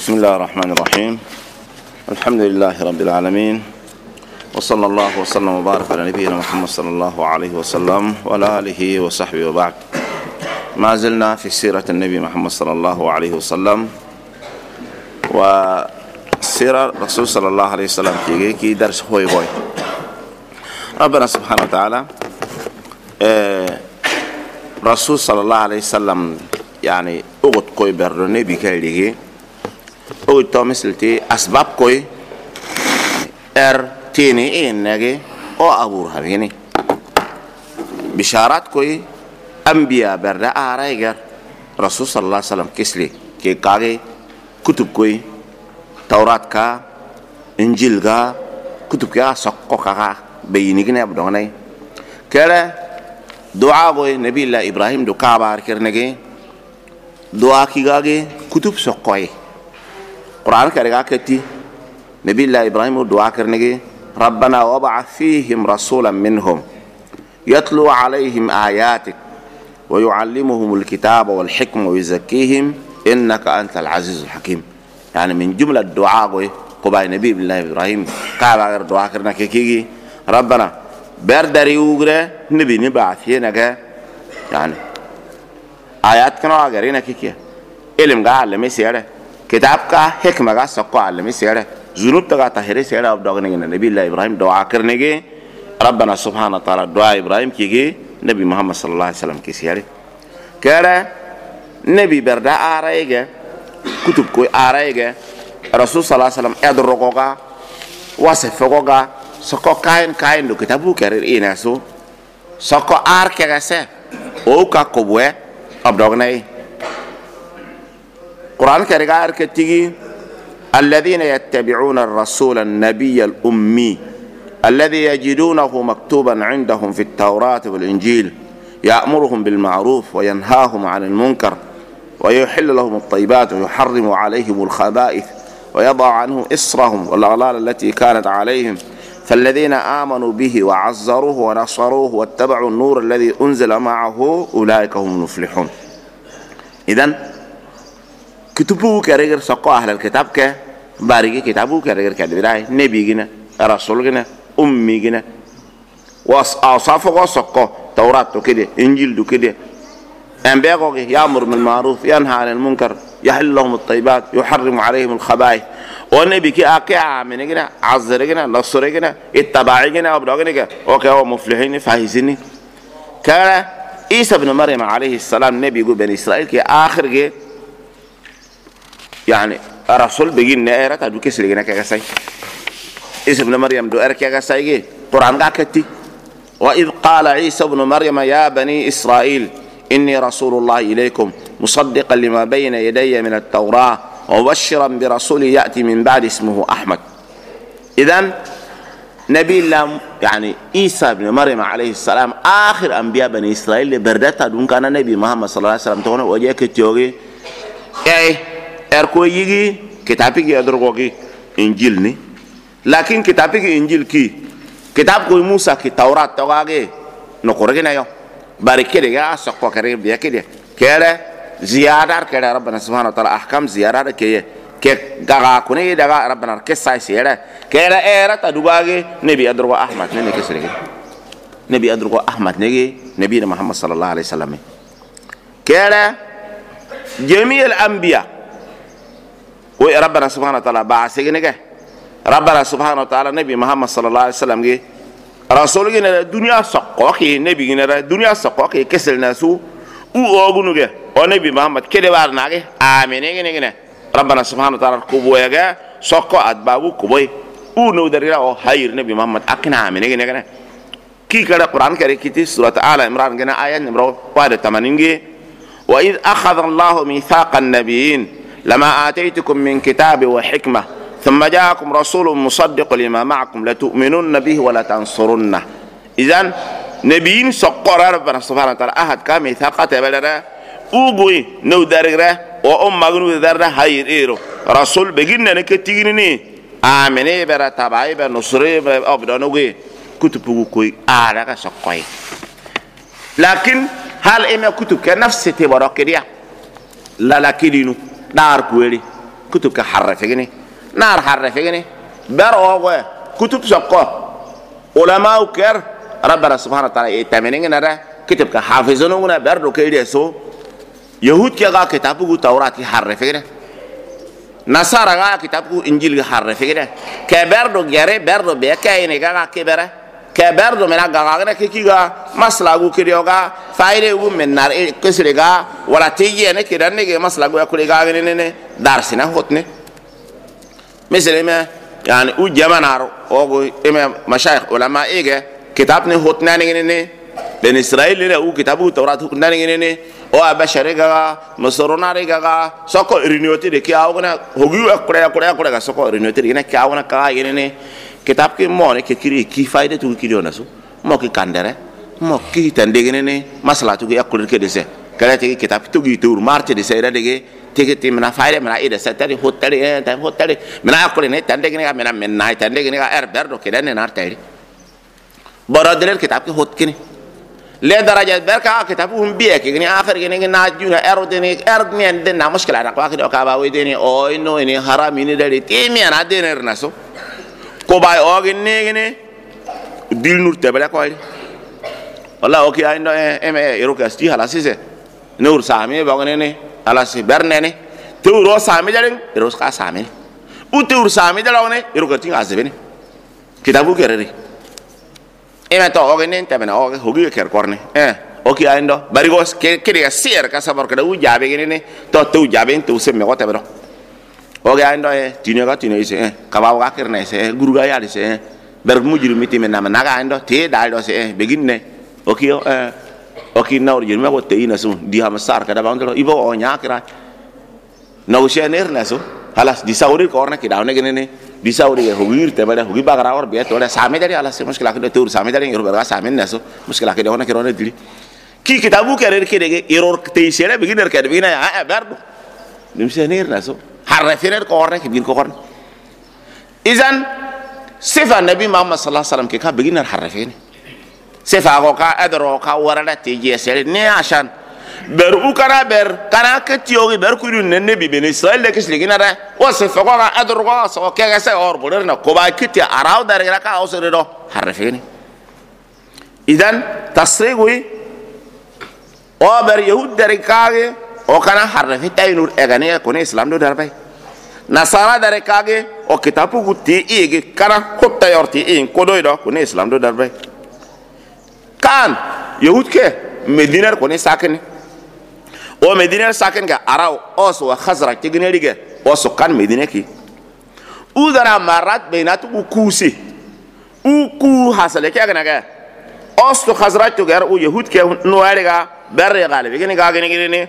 بسم الله الرحمن الرحيم. الحمد لله رب العالمين، وصلى الله وسلم وبارك على نبينا محمد صلى الله عليه وسلم وعلى آله وصحبه وبعد. ما زلنا في سيرة النبي محمد صلى الله عليه وسلم وسيرة الرسول صلى الله عليه وسلم كي درس هوي ربنا سبحانه وتعالى رسول صلى الله عليه وسلم يعني أقول كوي برني بكاليه أقول تومسلتي أسباب كوي تيني نجي أو أبور هبيني بشارات كوي أنبياء بردا آرايجر رسول صلى الله عليه وسلم كسلي كي كاغي كتب كوي توراة كا إنجيل كا كتب كا سقو كا بيني كنا بدوني كلا دعاء كوي نبي الله إبراهيم دو كابار كرنجي دعاء كيغاغي كتب سقوي قرآن كرجع كتي نبي الله إبراهيم دعاء كرنجي ربنا وابعث فيهم رسولا منهم يتلو عليهم آياتك ويعلمهم الكتاب والحكمة ويزكيهم إنك أنت العزيز الحكيم. يعني من جملة الدعاء قبائل نبي الله إبراهيم قال دعاء كرنا كيكي ربنا بردري وغيره نبي نبعثينك يعني آيات كنا غيرنا كيكي علم قال لمي سيره كتاب کا حکمہ کا سقو عالمی سیڑے ذنوب تگا تحری سیڑے اب دوگنے نبی اللہ ابراہیم دعا کرنے گے ربنا سبحانہ وتعالی دعا ابراہیم کی گے نبی محمد صلی اللہ علیہ وسلم کی سیڑے کہہ رہے نبی بردہ آ رہے گے کتب کوئی آ رہے گے رسول صلی اللہ علیہ وسلم ادرکو گا وصفکو گا سقو کائن دو کتابو کرر اینسو سقو آر کے گا سے او کا قبوے اب دوگنے قرآن كرجال كتيجي الذين يتبعون الرسول النبي الأمي الذي يجدونه مكتوبا عندهم في التوراة والإنجيل يأمرهم بالمعروف وينهاهم عن المنكر ويحل لهم الطيبات ويحرم عليهم الخبائث ويضع عنهم إصرهم والأغلال التي كانت عليهم فالذين آمنوا به وعزروه ونصروه واتبعوا النور الذي أنزل معه أولئك هم المفلحون. إذن كتبوا كرجل سقوا أهل الكتاب ك بارجي كتابوا كرجل كدبراي نبي جنا رسول جنا أمي جنا وأصافوا وسقوا توراة وكده إنجيل وكده أنبياء يأمر بالمعروف ينهى عن المنكر يحل لهم الطيبات يحرم عليهم الخبائث والنبي كي أكيا من جنا عزر جنا نصر جنا اتباع جنا أبدا جنا وكهو مفلحين فايزين كان عيسى بن مريم عليه السلام نبي جو بني إسرائيل كي آخر جه يعني الرسول بيجين نائرة تدو كسر جنا كجساي عيسى ابن مريم دو أركيا جساي قرآن قاكتي وإذ قال عيسى ابن مريم يا بني إسرائيل إني رسول الله إليكم مصدقا لما بين يدي من التوراة ومبشرا برسول يأتي من بعد اسمه أحمد. إذن نبي الله يعني عيسى ابن مريم عليه السلام آخر أنبياء بني إسرائيل بردتا دون كان نبي محمد صلى الله عليه وسلم تقول وجه كتيوغي erko yigi kitabi ki adrogo ki injil ni lakin kitabi ki injil ki kitab ko Musa ki Taurat tawage no korege na yo barike de ga sakko kare biya ke de kere ziyadar kere rabbana subhanahu wa ta'ala ahkam ziyadar ke gaga kune daga rabbana ke sai sere kere era ta dubage nabi adrogo ahmad ne ke sere nabi adrogo ahmad ne nabi Muhammad sallallahu alaihi wasallam kere جميع الأنبياء وربنا سبحانه وتعالى بعثنا ربنا سبحانه وتعالى نبي محمد صلى الله عليه وسلم رسول جنا الدنيا سقاكي نبي جنا الدنيا سقاكي كسل ناسو وأبونو ونبي محمد كده بارنا آمين جنا ربنا سبحانه وتعالى كبوي سقا أتباعو كبوي ونودريلا أو خير نبي محمد أكنا آمين جنا كي كده القرآن كده كتير سورة آل عمران جنا آية نمرة 81 وإذ أخذ الله ميثاق النبيين لما آتيتكم من كتاب وحكمة ثم جاءكم رسول مصدق لما معكم لتؤمنن به ولا تنصرنه. إذن نبيين سقر ربنا سبحانه وتعالى أحد كميثاق تبلره أبوي نودرره وأمغنو درره هاير إيرو رسول بجينا نكتيجني آمني برا تبعي بنصري أبدانوجي كتبوا كوي آرك سقاي لكن هل إما كتب كنفس تبارك كريا لا كيلينو دار كويري كتب كحرفيني نار حرفيني بر كتب سقى علماء كر ربنا سبحانه وتعالى تمنين نرى كتب كحافظون بردو كيدي سو يهود كيغا كتابو توراة حرفيني نصارى غا كتابو انجيل حرفيني كبردو غيري بردو بيكايني غا كبره كبردو منا غاغنا كيكيغا مسلاغو كريوغا فايرو من نار كسريغا ولا تيجي انا كده نيجي مسلاغو يكوليغا غنينه دارسنا هوتني مثلا يعني او جمانار او ام مشايخ علماء ايغا كتابني هوتنا نينه بين اسرائيل او كتابو توراة هوتنا نينه او ابشريغا مسروناريغا سوكو رينيوتي دي كياوغنا هوغيو اكوريا سوكو رينيوتي دي كياوغنا كا ينه kitab ke mo ne ke kiri ki faide tu kiri ona su mo ki kandere mo ki tande gene masala tu ya kulir ke dese kala te kitab tu gi tur marte de sayra de te te mena faide mena ida satari hotari ta hotari mena akole ne tande gene mena menna tande gene er berdo ke dane nar tayri borodel kitab ke hot kini le daraja berka kitab hum biye ke gene akhir gene na juna erodeni erdni den na mushkila na kwa ka ba we deni o ino ni haram ni dali te mi ana dener naso ko bay ogin negene dil nur tebele ko wala o ki ay no eme erokasti hala sise nur sami bogene ne ala si bernene tewro sami jalen eros ka sami u tewro sami jalone erokati azbene kitabu kerere eme to ogene tebena o hogi ker korne o ki ay ndo bari go ke de sier ka sabor ka u jabe gene ne to tu jabe tu se me ko tebero oge ando tinega tinese kabaw ga kerne se guru ga yali se ber mujiri miti men na ga ando te dal do se beginne okio oki nawr jir me ko te ina su di ha masar ka da banglo ibo o nyakra no se ner na su halas di sauri ko orna ki dawne gene ne di sauri ho wir te bale ho gi bagara or be to le same dari halas muskila ke tur same dari yor berga same na su muskila ke ona ke rone dili ki kitabu kerer ke de error te sere beginner ke de bina ya berdo nim se ner na su حرفينر كورن كبين كورن إذن صفة النبي محمد صلى الله عليه وسلم كي بيجينا حرفين صفة أقوكا أدروكا ورلا تيجي سير نه عشان برو كنا كتيوغي بركورين النبي بين إسرائيل لكش لجينا ده وصفة أقوكا أدروكا سو كذا سه أور بولرنا كوبا كتير أراو داريرا كا أوسريرو حرفين إذن تصريحي أو بر يهود داريكاغي o kana harfi taynur egane ko ne islam do darbe nasara dare kage o kitabu gutti ege kana kotta yorti in ko do ko ne islam do darbe kan yahud ke medinar ko ne sakin o medinar sakin ga araw os wa khazra tigene dige o so kan medina ki udara marat bainat ukusi uku hasale ke ga os to khazra to gar o yahud ke no ariga berre galibi gene ga gene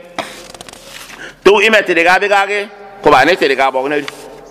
تو إمتى دعابي كوبا نتى دعابو غني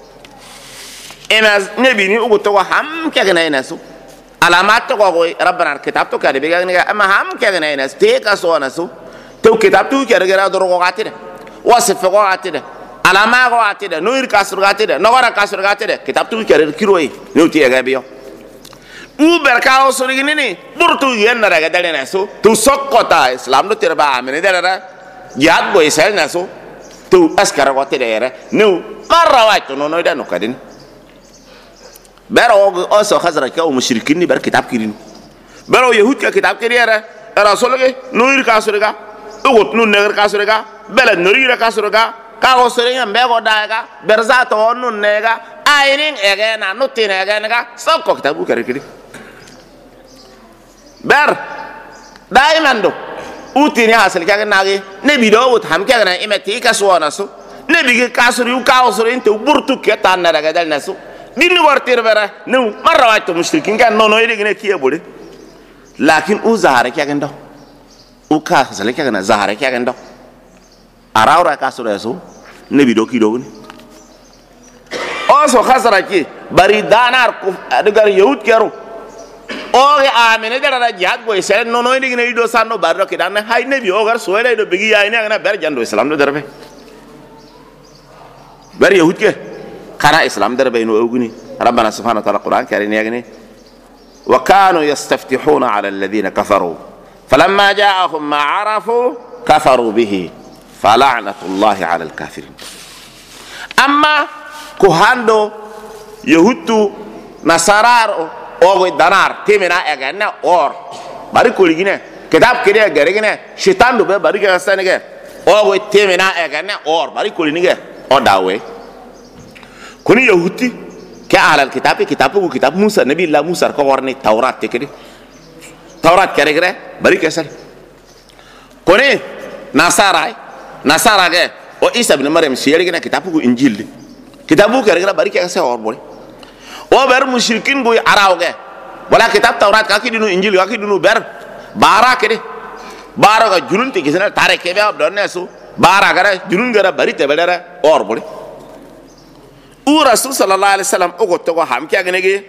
إما نبيني أقول تو هم كأنه ينسو علامات تو قوي ربنا الكتاب تو كده بيجاني أما هم كأنه ينسو تيك أسوأ نسو تو كتاب تو كده كده دروغو قاتله وصف قاتله علامات قاتله نور كسر قاتله نوارا كسر قاتله كتاب تو كده كيروي نوتي أجابيو وبركاو سوريني برتو ينرا كده نسو تو سقطة إسلام لو تربى عمني ده لا جهاد بويسال نسو tu askara wate dere nu marra waitu no no danu kadin bero oso khazra ka mushrikin ni bar kitab kirin bero yahud ka kitab kiriyara rasul ge nuir ka surga ugot nu neger ka surga bela nurira ka surga ka o surga mbego daga berza to nu nega ayrin ege na nutin ege naga sokko kitabu kirikiri ber daiman do utini hasil kaya nagi nebi do ut ham kaya na imeti kaswa nasu nebi ke kasuri u kausuri inte burtu ke tanna daga dal nasu dinu wartir bara nu marra watu mushrikin kan no no ile kiye bole lakin u zahara kaya ndo u ka hasil kaya na zahara kaya ndo arawra kasura yasu nebi do ki do ni oso khasara ki bari danar ku daga yahud kero oge amene dara jihad go isel no no ni do sanno barro ke dan hay nebi ogar soele do bigi ya ina na ber jando islam do darbe ber yahud ke kana islam darbe no oguni rabbana subhanahu wa ta'ala quran karin yagni wa kanu yastaftihuna ala alladhina kafaru falamma ja'ahum ma arafu kafaru bihi fala'natullahi ala alkafirin amma ko hando yahutu nasarar o danar temena eganna or bari ko ligine kitab kede garegene shaitan do be bari ga sanege o temena eganna or bari ko linige o dawe kuni yahuti ke alal kitab kitab Musa nabi Allah Musa ko warni Taurat tekedi Taurat kere bari ke sar kone nasara ge o Isa ibn Maryam siyeri gina kitabu Injil kitabu kere bari ke sar or boli o ber musyrikin go araw ge wala kitab Taurat ka ki dinu Injil ka ki dinu ber bara kede bara ga jurun te gisana tare ke be ab donne su bara gara jurun gara bari te bedara or boli u Rasul sallallahu alaihi wasallam o go to go ham ke agnege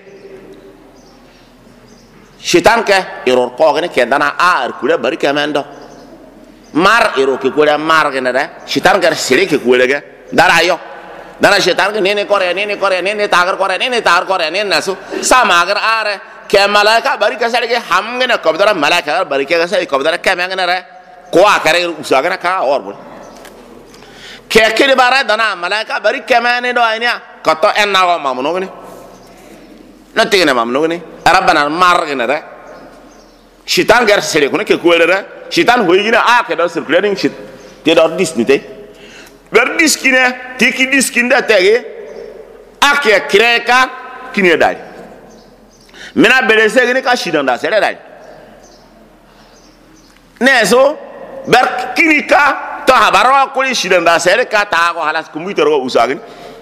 shaitan ke error ko gane ke dana ar kula bari ke mendo mar ero ke kula mar gane da shaitan gar sire ke kula ga dara yo dara shaitan ke nene kore nene tagar kore nene nasu sama agar are ke malaika bari ke sare ke ham gane ko dara malaika bari ke sare ko dara ke mangane ra ko akare usagana ka or bol ke ke bara dana malaika bari ke mane do ainya kato enna wa mamuno gane natigene mamuno gane rabbana margina da shitan gar sere ko ke kuwere shitan hoyina a ke do circulating shit te do disnite ber diskine te ki diskinda tege ake kreka kine dal mena belese gene ka shidan da sere dal neso ber kinika to habaro ko shidan da sere ka ta ko halas computer ko usagin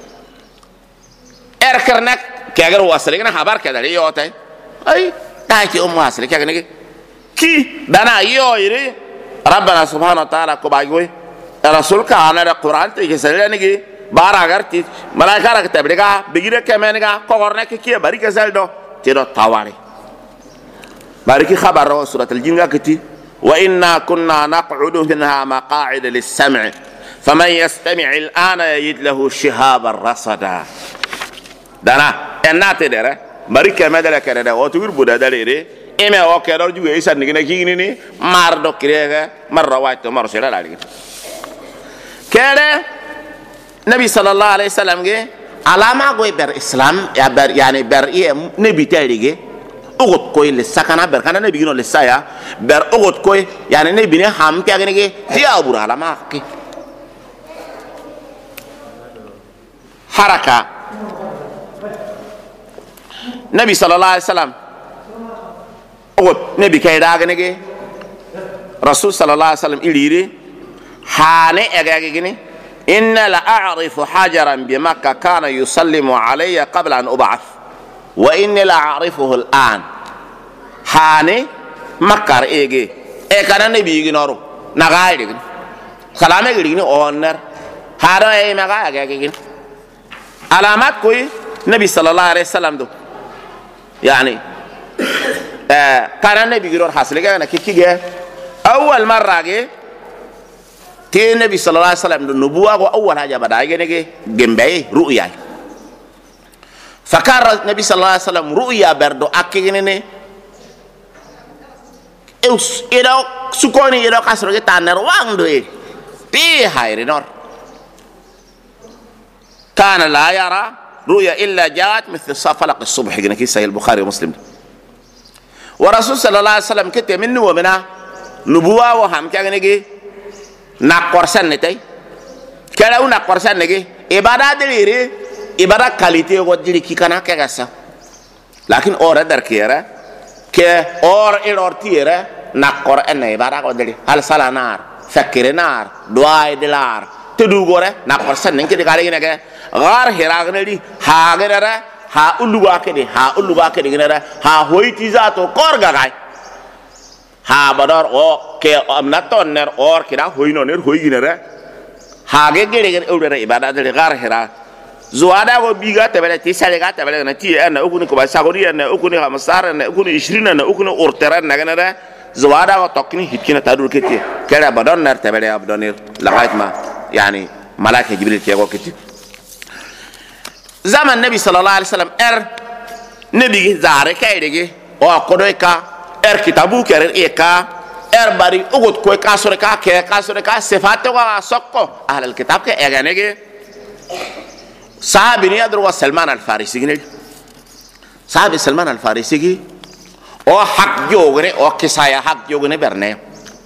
karnak ke agar wasale gena habar ke dal yote ay taaki o muasire ke gane ki dana yo ire rabbana subhanahu wa ta'ala ko bagoy rasul ka ana da qur'an te ke sale ne ge bara garti malaika ra ke briga bigire ke menga ko gorne ke ki bari ke saldo te do tawari bari ki khabar surat al-jin ga kiti wa inna kunna naq'udu minha maqa'ida lis-sam' faman yastami' al-ana yajid lahu shihaban rasada dana enate dere bari keme dele kere de o tugur buda dele re eme o kero ju isa ni gina kini ni mar do kirega mar rawat to mar sera dali kere nabi sallallahu alaihi wasallam ge alama go ber islam ya ber yani ber ye nabi talige ugot koy le sakana ber kana nabi gino le saya ber ugot koy yani nabi ne ham ke agene ge tiya bur alama ki haraka nabi sallallahu alaihi wasallam o nabi kay daga nege rasul sallallahu alaihi wasallam iliri hane egage gini inna la a'rifu hajaran bi makkah kana yusallimu alayya qabla an ub'ath wa inni la a'rifuhu al'an hane makkar ege e kana nabi ginoro naga ide salame gini onar hado e maga egage gini alamat koy nabi sallallahu alaihi wasallam do يعني كان النبي يقول حاصل كذا كيكيه أول مرة تي النبي صلى الله عليه وسلم النبوة وأول حاجة بدأ يجي جنبه رؤيا فكان النبي صلى الله عليه وسلم رؤيا بردو أكيني إذا سكوني إذا كسر كتانر وان دوي تي هاي رنور كان لا يرى رؤيا إلا جاءت مثل فلق الصبح كنا كيس البخاري ومسلم ورسول صلى الله عليه وسلم كتب منه ومنها نبوة وهم كأنه نجي نقرسان نتاي كلاو نقرسان نجي إبادة دليري إبادة كاليتي ودليل كي كنا كعسا لكن أور دركيرة كأور إلورتيرة نقر أن إبادة ودليل هل سلا نار فكر نار دعاء دلار تدوغورة نقرسان نكتي كاري نجا غار هراغنلي هاغنرا ها أولوغا كدي غنرا ها هويتي ذاتو كورغاي ها بدر او كي امناتون نر اور كدا هوينو نر هويغنرا هاغي غيري اولرا عبادات دي غار هرا زوادا go biga tabele ti salega tabele na ti en okuni ko ba sagori en okuni hamasar en okuni 20 en okuni urtera na ganara زوادا go tokkini hitkina tadur keti kera badon nar tabele abdonir lagait ma yani malaika jibril ti go keti zaman nabi sallallahu alaihi wasallam nabi zare kaydege o kodoy ka kitabu kere bari ugot koy kasore ka sifate wa sokko ahlul kitab ke eganege sahabi ni adru wa Salman al-Farisi gine sahabi Salman al-Farisi gi o hak jogre o kisaya hak jogre berne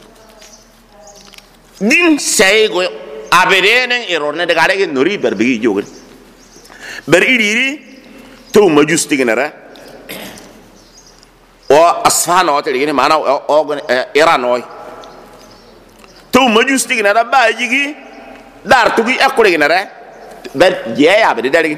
din seygo aberenen erorne de gare nori berbi jogre ber idiri to majusti ginara o asfana o tele mana o Iran oy to majusti ginara ba jigi dar tugi akure ginara ber je ya be dali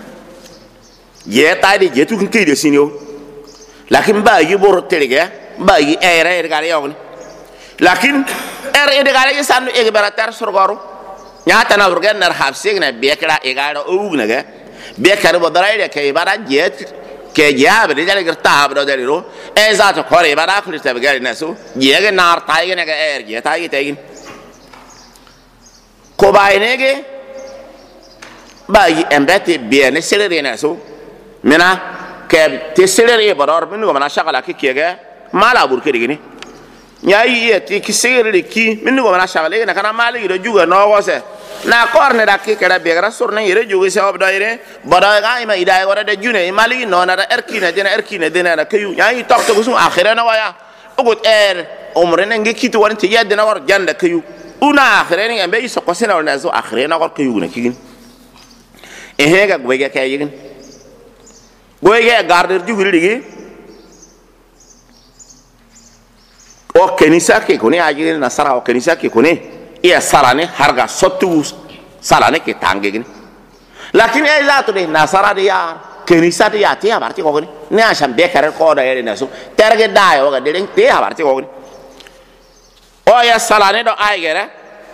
je tadi je tu kin de sinio lakin ba yi bor tele ba yi ere gare yogni lakin de gare sanu e baratar sorgoro nyata na urgen nar hafse na be kala e gare o ugna ga be kare bodare ke bara jet ke jabe de jale gerta abro de ro e zato kore bara khuli tabe gari nasu jege nar taige ne ga je taige taige ko bayne ge bayi embete be ne selere nasu mena ke te selere bodor minu go mana shagala ke kege mala bur ke digini nyayi yeti ki selere ki minu go mana shagala ne kana mali do juga no wose na korne da ke kera be gara sur na yere jogi se obdo yere boda ga ima ida gore de june mali no na erkina dena na kayu yayi tok to gusum akhira na waya ugut umre ne ngi kitu won ti yedde na war janda kayu una akhira ne ambe iso ko sena na zo akhira na war kayu na kigin e hega goyga kay yigin goyga garder juguri digi o kenisa ke koni ajire na sara o kenisa ke koni iya salane harga sotu salane ke tangegin lakin e zato de nasara de ya kenisa de ya te abarti ko gni ne asham be kare ko da yere nasu terge dayo ga de te abarti ko gni o ya salane do aigere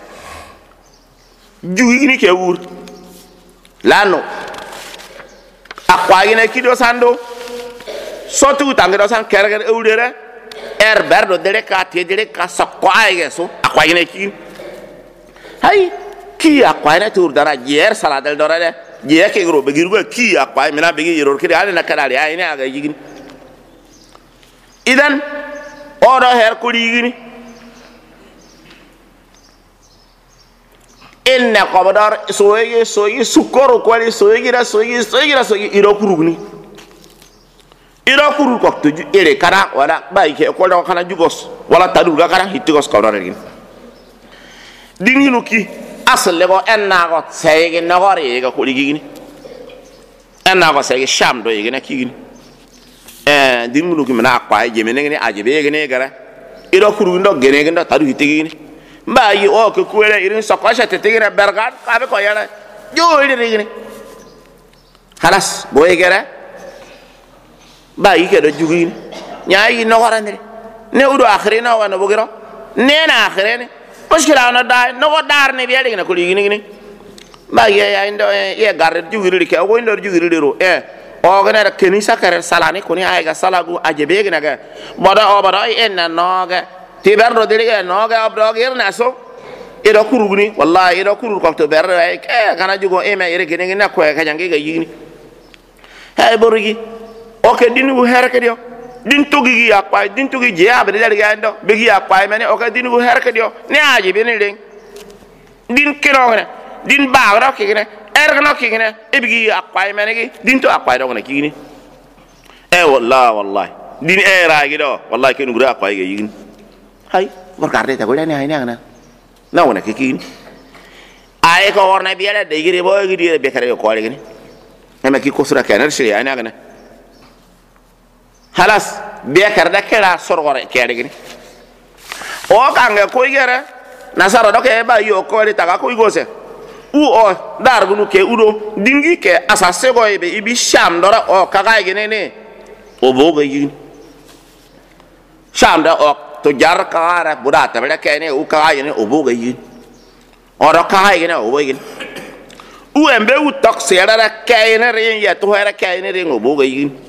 jugi ni ke wur lano akwa ine kido sando sotu tangero san kerger ewdere berdo de ka te de ka sakko aige so akwa ine ki hay ki akwa na tur dara jer saladel dora de je ke gro be girugo ki akwa mina be giror ki ale na kadali ay ne aga yigini idan odo her ko yigini inna qabdar soye sukoro ko ali soye iro kurugni iro kuru ko to ere kana wala bay ke ko do kana jugos wala tadu ga kana hitigos ko do regin dinginu ki asle go enna go seyge nagore ga ko ligini enna go seyge sham do yigina kigini dinginu ki mana akwa je menene ajibe gene gara iro kuru ndo gene ndo tadu hitigini mbayi o ko kuele irin sokosha tetigina bergat ka be ko yara jo iri rigini halas boye gara bayi ke do jugini nyayi nagore ne udo akhirina wa no bogiro ne na akhirene muskila na dai no dar ne biya digna ko ligini ni ba ya indo ye garre jugiri ke o indo jugiri ro o gana kenisa kare salani ko ni ay ga salagu ajebe gna ga boda enna noga ti berdo de noga abdo girna so edo kurugni wallahi edo kurug ko to berdo ay kana jugo me ere gene na ko ka jangi ga yigini hay borigi o ke dinu herke dio din togi akwa din togi je abre dal ga ndo be gi akwa mene o ka dinu herke dio ne aji be ne ring din kiro ne din ba ro ke ne no ke ne e bi gi akwa mene gi din to akwa do ne ki ni wallahi din ra gi do wallahi ke nugura akwa ga yigin hay war garde ta ko ne hay ne na wona ke ki ni ay ko worna bi ala de gi bo gi di be kare ko le ni me ki ko sura ke ne shiri ay na halas bekar da kera sorgore kere gini o kanga ko yere nasara do ke ba yo ko le taga ko igose u o dar gunu ke udo dingi ke asase go be ibi sham dora o kaga gene ne o boga yin sham da o to jar kara buda ta bele ke ne u kaga gene o boga yin o do kaga gene o boga yin u embe u tok sera da ke ne re ya to era ke ne re o boga yin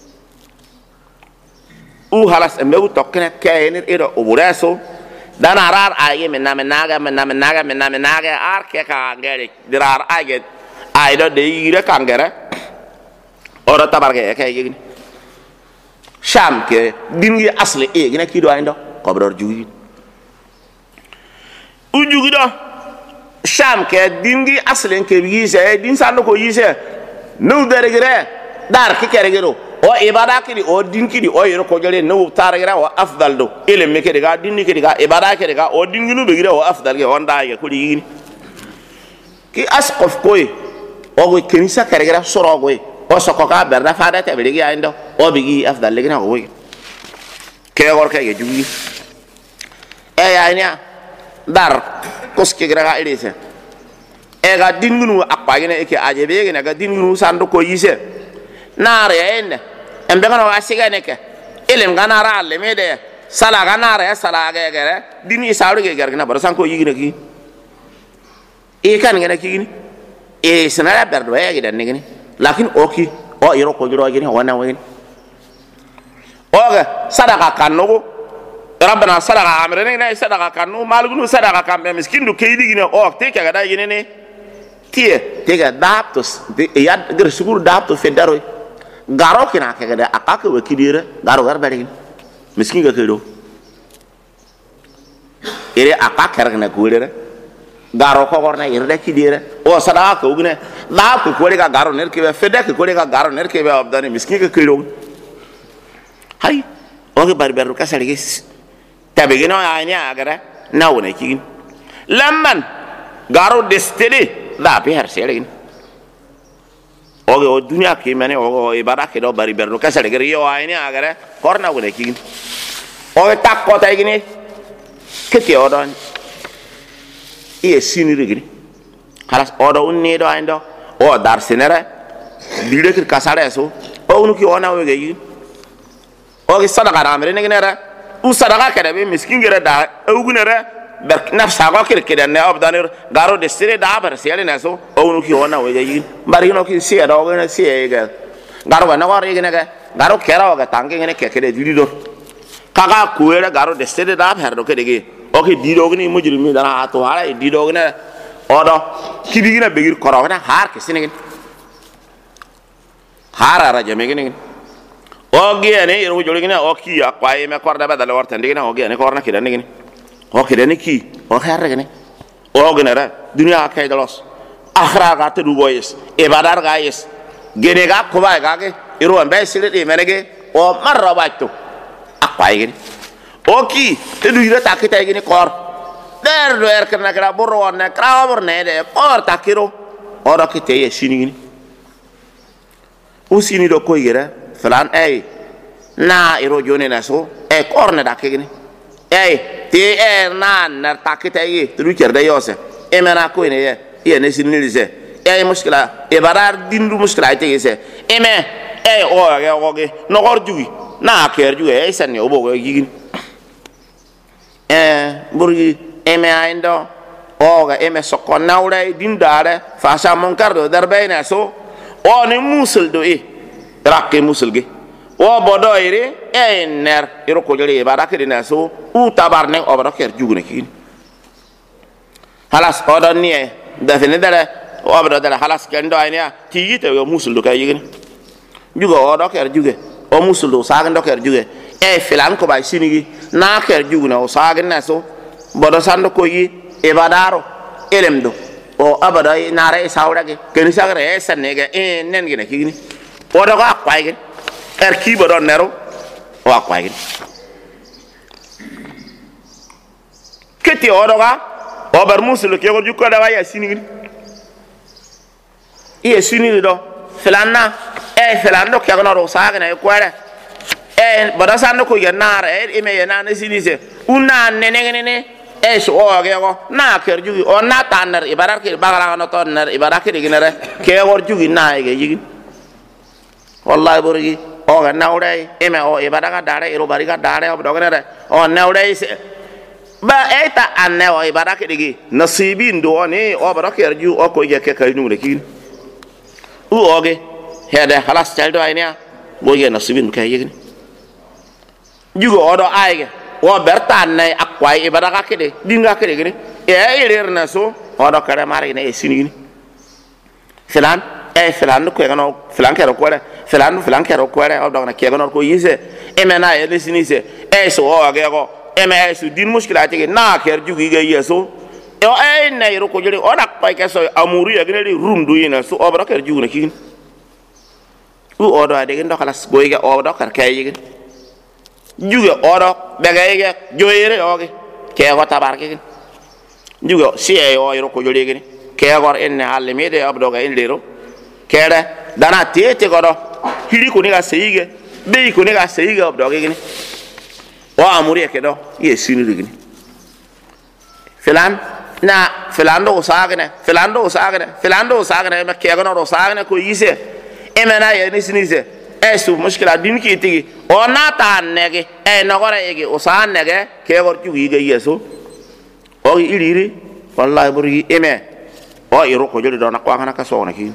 halas embe tokkene kayenir iro oburaso dana arar aye menaga ar ke ka ngere dirar aye aydo de yire kangere oro tabarge ke yigini sham ke dingi asli gina kido ayndo kobror jugi ujugi do sham ke dingi aslen ke yise din sando ko yise no deregre dar ke keregero o ibada kidi o din kidi o yero ko jole no taragera o afdal do ile me ke daga dinni ke daga ibada ke daga o dingi no be gira o afdal ke onda ya ko yini ki asqaf koy o go kenisa keregera soro go o soko ka berda faada te be gi ando o bigi afdal le gina go ke gor ke ge jugi e ya nya dar koske graga elise e ga dingunu akpagine eke ajebe gene ga dingunu sando ko yise nare enne embe gana wasiga neke elem gana ra le mede sala gana ra sala ga gere dini saru ge gargina bar san ko yigine ki e kan gene ki gini e sanara berdo e gidan ne gini lakin oki o yero ko jiro gini wana wani oga sadaka kanogo rabbana sadaka amrene na sadaka kanu malgunu sadaka kambe miskindu kaydi gine o te ka da gine ne tie te ga daptos ya der sugur dapto fedaro garo kina ka da akaka wakidira garo gar bari miskin ga kedo ere akaka ragna gurere garo ko gorna irda kidira o sadaka ko gine da ko ga garo ner ke fedek ko ga garo ner ke abdani miskin ga kedo hay o ga bari beru ka sali tabegino anya agara nawne kigin lamman garo destede da bi har selin o dunya ki mane o ibarake do bari berno kasale gari yo anya agara korna wone kigin o takko tay gini keti odon e siniri gini halas odo unni do ando o dar sinere bide kir kasare so o unu ki ona wege yi o ki sadaka ramre ne ginera u sadaka kada be miskin gere da ugunere ber nafsa ko kir kede ne obdanir garo de sire da bar sele ne so o unu ki ona wege yi bari no ki sie do gene sie ga garo wa na war yi gene ga garo kera ga tange gene kekede didi do kaga kuere garo de sire da bar do kede ge o ki dido gni mujrimi dana to hala dido gene odo kidigina begir korona har kesine gene harara jame gene o gene ro joli gene o ki akwaye me korda badal warta ndigina o gene korna kidan gene o kidan ki o harra gene o gene ra dunya kay dalos akhra ga te du boyes e badar ga yes gene ga ko ba ga ge iro ambe sile de menege o marra batto akwaye gene o ki te du ira takita gene kor der do er kana kra borro wonne kra borne de kor takiro o do kite ye sinigini o sini do ko yera falan ay na iro jone na so e korne da kegini ay te na nar takita ye tu kerda yose e mena ko ne ye ne sinilise e muskila e barar dindu muskila te yese e me e o ge no gorjugi na kerju e sanni obo gigin burgi e me aindo o ga e me sokonna urai dindare fa sa mon kardo darbe na so o ne musul do e rakke musulge o bodo ire ner iro ko jole baraka dina so u tabarne o baraka jugune kin halas odon ni da fene dara o abdo dara halas kendo aynya tiyite yo musuldo kay yigini jugo o do ker juge o musuldo saga do ker juge e filan ko bay sinigi na ker juguna o saga na so bodo sando ko yi e badaro elemdo o abada na re sawrage ken sagre e sanege nen gine kigini odo ko akwai er ki bodo nero o akwai keti odo ga o bar musul ke ko jukko da waya sinigi e sinigi do filanna e filando ke no ro saga na ko re e bodo sando ko yenare e me yenane sinise una nenene e so o ge ko na ker jugi o na taner ibarar ke bagala no toner ibarar ke diginere ke gor jugi na ge yigi wallahi burgi o ga nawre e me o ibadaga dare iro bariga dare o dogere o nawre ba eta anne o ibada ke digi nasibin do ni o baraka erju o ko ge ke kay numre kin u oge hede halas taldo aynia bo ge nasibin kay yigni jugo odo ayge o bertan nay akwai ibada ke de dinga ke de e irerna so odo kare mari ne sinigini filan e filan ko gano filan ke ko re filan ke ko re o dogna ke gano ko yise e mena e sinise e so o ge go ms din mushkilati na ker jugi ge yeso o ay na yiro ko jori o dak pay keso amuri ya gene rum du yina su obra ker jugna kin u odo ade gen do khalas goyga o do kar kay yigin juge odo daga yege joyere oge ke ko tabarke juge si ay o yiro ko jori gene ke gor enne halle mede abdo ga indiro kede dana tete godo hiri ko ni ga seyige be ko ni ga seyige abdo ga gene o amuri ke do ye sinu gene filan na filando usagane ma kegano do sagane ko yise emena ya ni sinise esu mushkila din ki tigi ona ta nege e nogora ege usan nege kegor jugi ge yeso o iriri wallahi buri eme o iro ko jodi do na kwa kana ka sona ki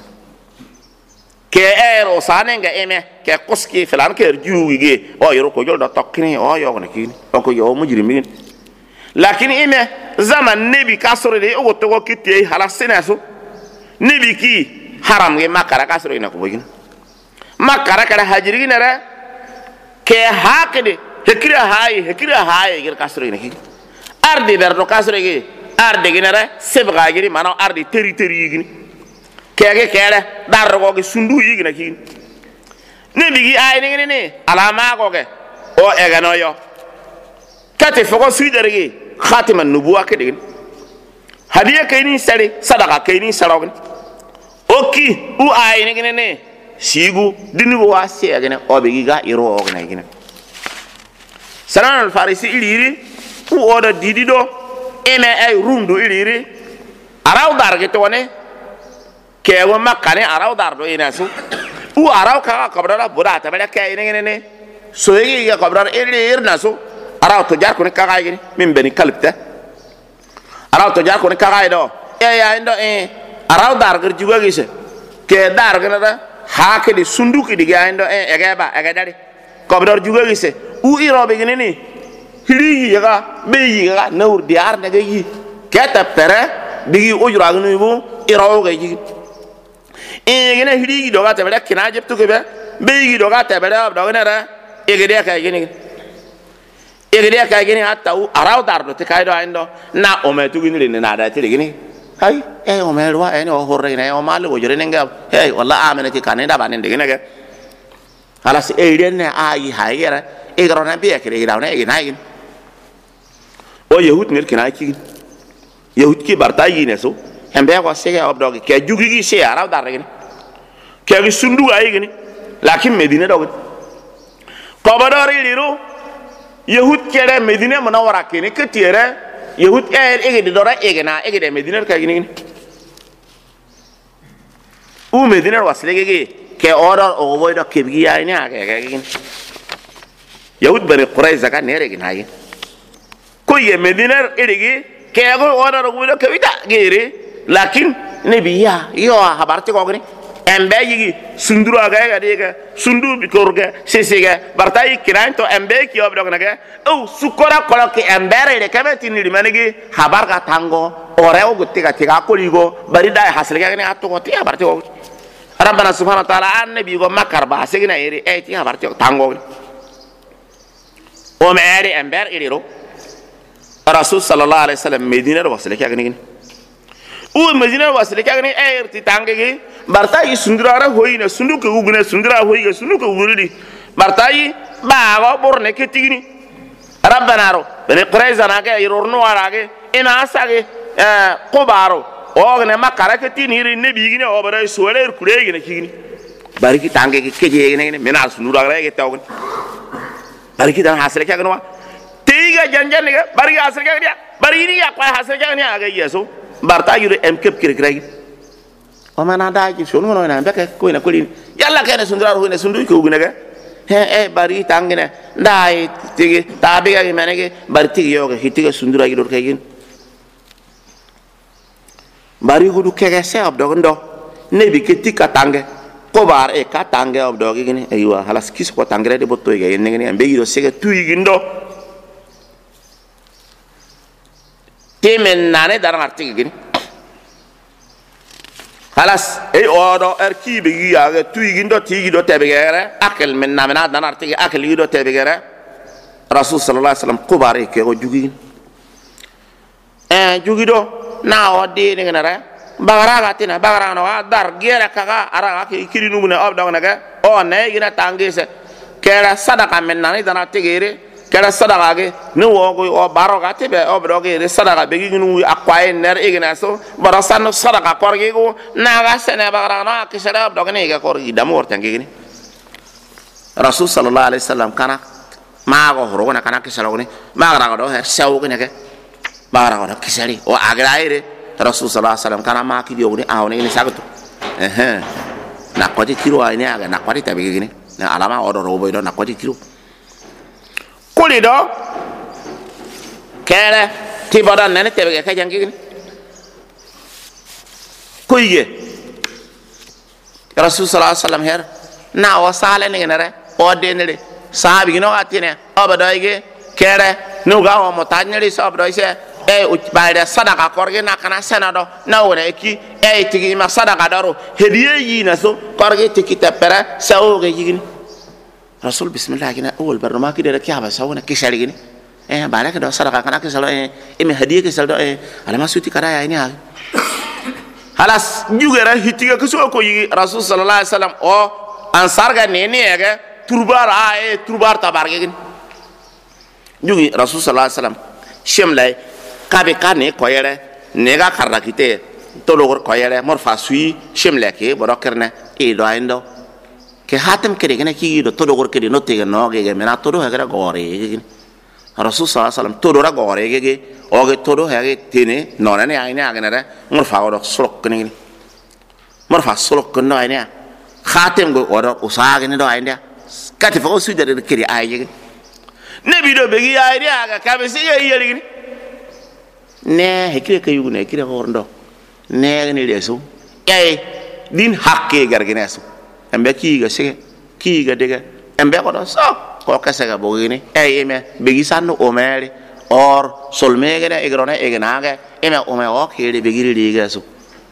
ke ero sanenga eme ke kuski filan ke jugi ge o iro ko jodi do tokkini o yo na ki o ko yo mujrimin lakin ime zaman nebi kasoro de o to ko kiti hala senaso nebi ki haram ge makara kasoro ina ko bogin makara kara hajiri nara ke hakde hekira haye ge kasoro ina ki arde berdo kasoro ge arde ge nara sebga ge mana arde teri gi kege kere dargo ge sundu yi na ki nebi gi ay ne alama ko ge o egano yo kate fogo suiderge خاتم النبوة كده هدية كيني سري صدقة كيني سراغن أوكي أو أي نجنة سيجو دنبوا سيا جنة أو بيجا يروح جنة جنة سلام الفارسي إليري أو أودا ديدي دو إما أي روم دو إليري أراو دار كتوانه كأو ما كانه أراو دار دو إناسو أو أراو كا كبرنا بودا تبلا كأي نجنة سويجي يا كبرنا إلير ناسو araw to jar ko ne kaga gini min beni kalpte araw to jar ko ne kaga do ya indo araw dar gar juga gise ke dar gana da ha ke di sunduki di ga indo egeba egedari ko bdor juga gise u iro be gini ni hiri ya be yi ga nawr diar ne ga yi ke ta pere digi ujura gnu bu iro ga yi gina hiri do ga ta bere kina jep to ke be yi do ga ta bere do gana da egede ka gini egede ka gini hatta u araw dardo te kaydo ando na o metu gini ne na da te gini hay o melwa o horre ne o mal go jore ne ngam hey wallahi amene ti kanenda banen de gini ga halas eden ne ayi hayera e garo na biya kire ida ne gina gini o yahud ne kina ki yahud ki barta yi ne so hembe ko se ga obdo ke jugi gi se araw dar gini ke gi sundu ayi gini lakin medina do ko badori liru yahud kere medina munawara kene ketiere yahud ege de dora ege na ege de medina ka gini u medina wasle ge ke order o boy do kebgi ya ni age gini yahud bani quraiza ka nere gina yi ko ye medina ege ke go order o boy do kebita gere lakin nebiya yo habarti ko gini embe yigi sunduru aga de sundu bikorga sesega bartai kiranto embe ki obdo naga o sukora kola ki embere de kameti ni manigi habar ka tango oreo gutti ka tiga koligo bari dai hasle ga ni atto ko ti habarti ko rabbana subhanahu wa ta'ala annabi go makar ba segina iri e ti habarti tango o meere ember iriro rasul sallallahu alaihi wasallam medina do wasle ka gni u medina wasle ka gni e ti tangegi bartai sundurara hoyina sunduke ugune sundura hoyiga sunduke uguridi bartai baago borne ketigini rabbana ro bene quraiza naga irorno warage ina asage qubaro ogne makara ketini ri nebigini obare soler kuregina kigini bariki tange keje ne mena sundura rege tawgon bariki dan hasre kagno tiga janjan ne bariki hasre kagni bariki ni yakwa hasre kagni aga yeso bartai yure emkep kirgregi o mana daji sunu no na beke ko ina kulin yalla kene sundura ro ne sundu ko gunega he bari tangene dai tigi tabiga gi menege bari tigi yoga hitiga sundura gi dor kayin bari gudu kege se abdo ndo nebi ketika tange ko bar e ka tange abdo gi gini aywa halas kis ko tangere de botto ge ne ngeni ambe gi do sege tuyi gi ndo temen nane dar artigi gini halas odo kibe gi aga tuyi gindo tigi do tebegere akel men namena dan artigi akel gi do tebegere rasul sallallahu alaihi wasallam kubare ke o jugi jugi do na o de ni ngara bagara ga tina bagara no dar gera kaga ara ga kiri nu ne ob dawna ga o ne gina tangese kera sadaka men nani dana tegere kera sadaka ge ni wo go o baro ga tebe ob doge re sadaka be gi nu akwaye ner igna so bara san sadaka korge go na ga sene bagara na kisara ob dogne ga korgi damor tangi ni rasul sallallahu alaihi wasallam kana ma go horo na kana kisara go ni bagara go do he sawu ne ke bagara go kisari o agraire rasul sallallahu alaihi wasallam kana ma ki dio ni awne ni sagto na kwati kiro ay ne aga na kwati tabe gi ni na alama odo robo do na kwati kiro kuli do kere ti bodan nene tebe ka jangi ni kuyge rasul sallallahu alaihi wasallam her na o sale ni ngere o denere sahabi no atine obadoyge kere no ga o motanyeri sabdoyse e bayda sadaka korge na kana senado na wona eki e tigi ma sadaka daro hediye yi na so korge tikita pera sawoge yigini rasul bismillah gina awal barma ki de kya ba sawona kisali gini bala ka do sadaka kana kisalo me hediye kisalo do alama suti kara ya ini ha halas jugera hitiga ko so ko yi rasul sallallahu alaihi wasallam o ansar ga neni ega turbar turbar tabarge gini jugi rasul sallallahu alaihi wasallam shemlay kabe kane koyere nega karra kite tologor koyere mor fasui shemleke borokerne do aindo ke hatem kede gene ki do tologor kede no tege no ge mena todo hagara gore ge rasul sallallahu alaihi wasallam todo ra gore ge oge todo hage tene no ne ayne agnere mor fa go solok kene mor fa solok no ayne khatem go oro usage ne do ayne kati fa osu de kede ayge nebi do begi ayre aga kabe se yeri ne hekire kayu ne hekire horndo ne ne leso din hakke gargineso embe ki ga sege ki ga dega embe ko do so ko kasega bogini eme begi sanno o mere or solmege ne egrone egnage eme o me o kede begi liga so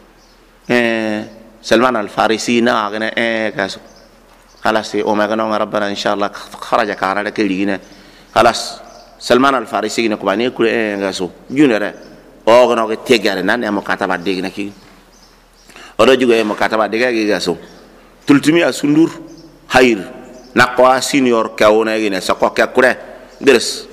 Salman al-Farisi na agane kaso خلاص وما قالوا ربنا إن شاء الله خرج كان على كلينا خلاص سلمان الفارسي نكباني كل غاسو جونرا او غنو تيغار نان ام كاتبا ديغنا كي اورو جوغي ام كاتبا ديغا غاسو تلتمي اسندور خير نقوا سينيور كاونا غينا سكو كاكره درس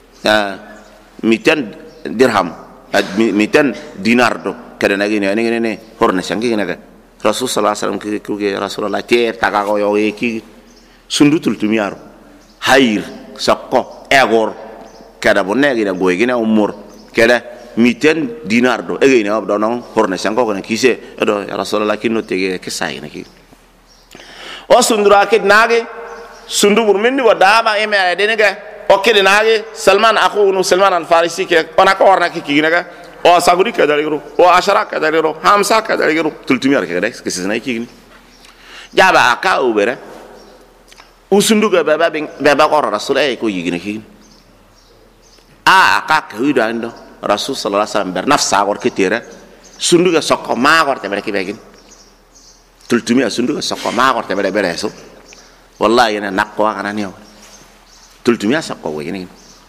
200 درهم 200 دينار دو كده نغينا ني هورنا سانغي نغا rasul sallallahu alaihi wasallam kuge rasulullah ter tagago yo ki sundutul tumiyaro hayr sakko egor kada bonne gina goygina umur kada 100 dinar do egina ob do non horne sanko ko kise do rasulullah kinno tege ke sayna ki o sundura ke nage sundu burminni wa daba eme denega o ke nage salman akhunu salman al farisi ke ona ko warna ki ginaga o saguri ka daligro o ashara ka daligro hamsa ka daligro tultumiyar ka dai kisina kigini jaba aka ubere usunduga baba ko rasul ko yigina kigini aka ka wido ando rasul sallallahu alaihi wasallam ber nafsa gor ketira sunduga sokko ma gor te bere kibegin tultumiya sunduga sokko ma gor te bere so wallahi ina nakwa kana niyo tultumiya sokko wegini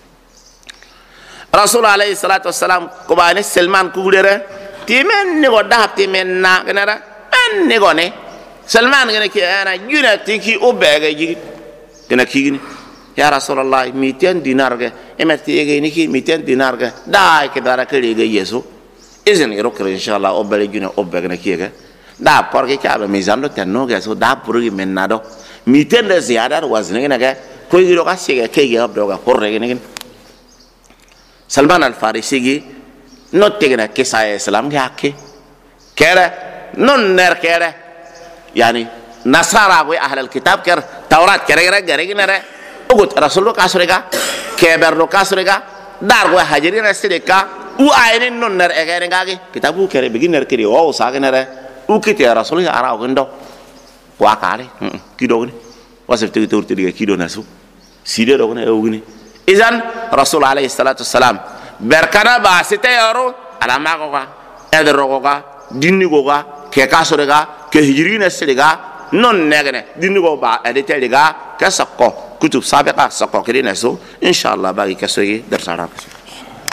rasul alayhi salatu wassalam ko bani salman kugudere timen ni go dahab timen na ganara en ni go ne salman gane ki ana juna tiki o bega jigi gana kigini ya rasulullah 100 dinar ga emati ege ni ki 100 dinar ga dai ke dara kali ga yeso izen ro kre inshallah o bele juna o bega na kiega da porke ka ba mizando tenno ga so da purgi menado 100 da ziyada wazne gana ga ko yiro ka sege ke ga do ga porre gane Salman al-Farisi non tegna kisa Islam yake kera non ner kera yani nasara go ahl al-kitab ker taurat kera gare ugut rasulullah kasrega keberlo kasrega dar go hajirina sideka u ayne non ner egere ngage kitabu kere beginer kiri o sagenere u kiti rasulullah ara gondo wa kale kido ni wasef tigi turti diga kido nasu side do ne ewgini izan rasul alayhi salatu wassalam berkana ba sete yoro ala magoga edrogoga dinnigoga ke kasorega ke hijrina seliga non negne dinnigo ba edeteliga ke sakko kutub sabiqa sakko kirina so inshallah bagi kasogi darsara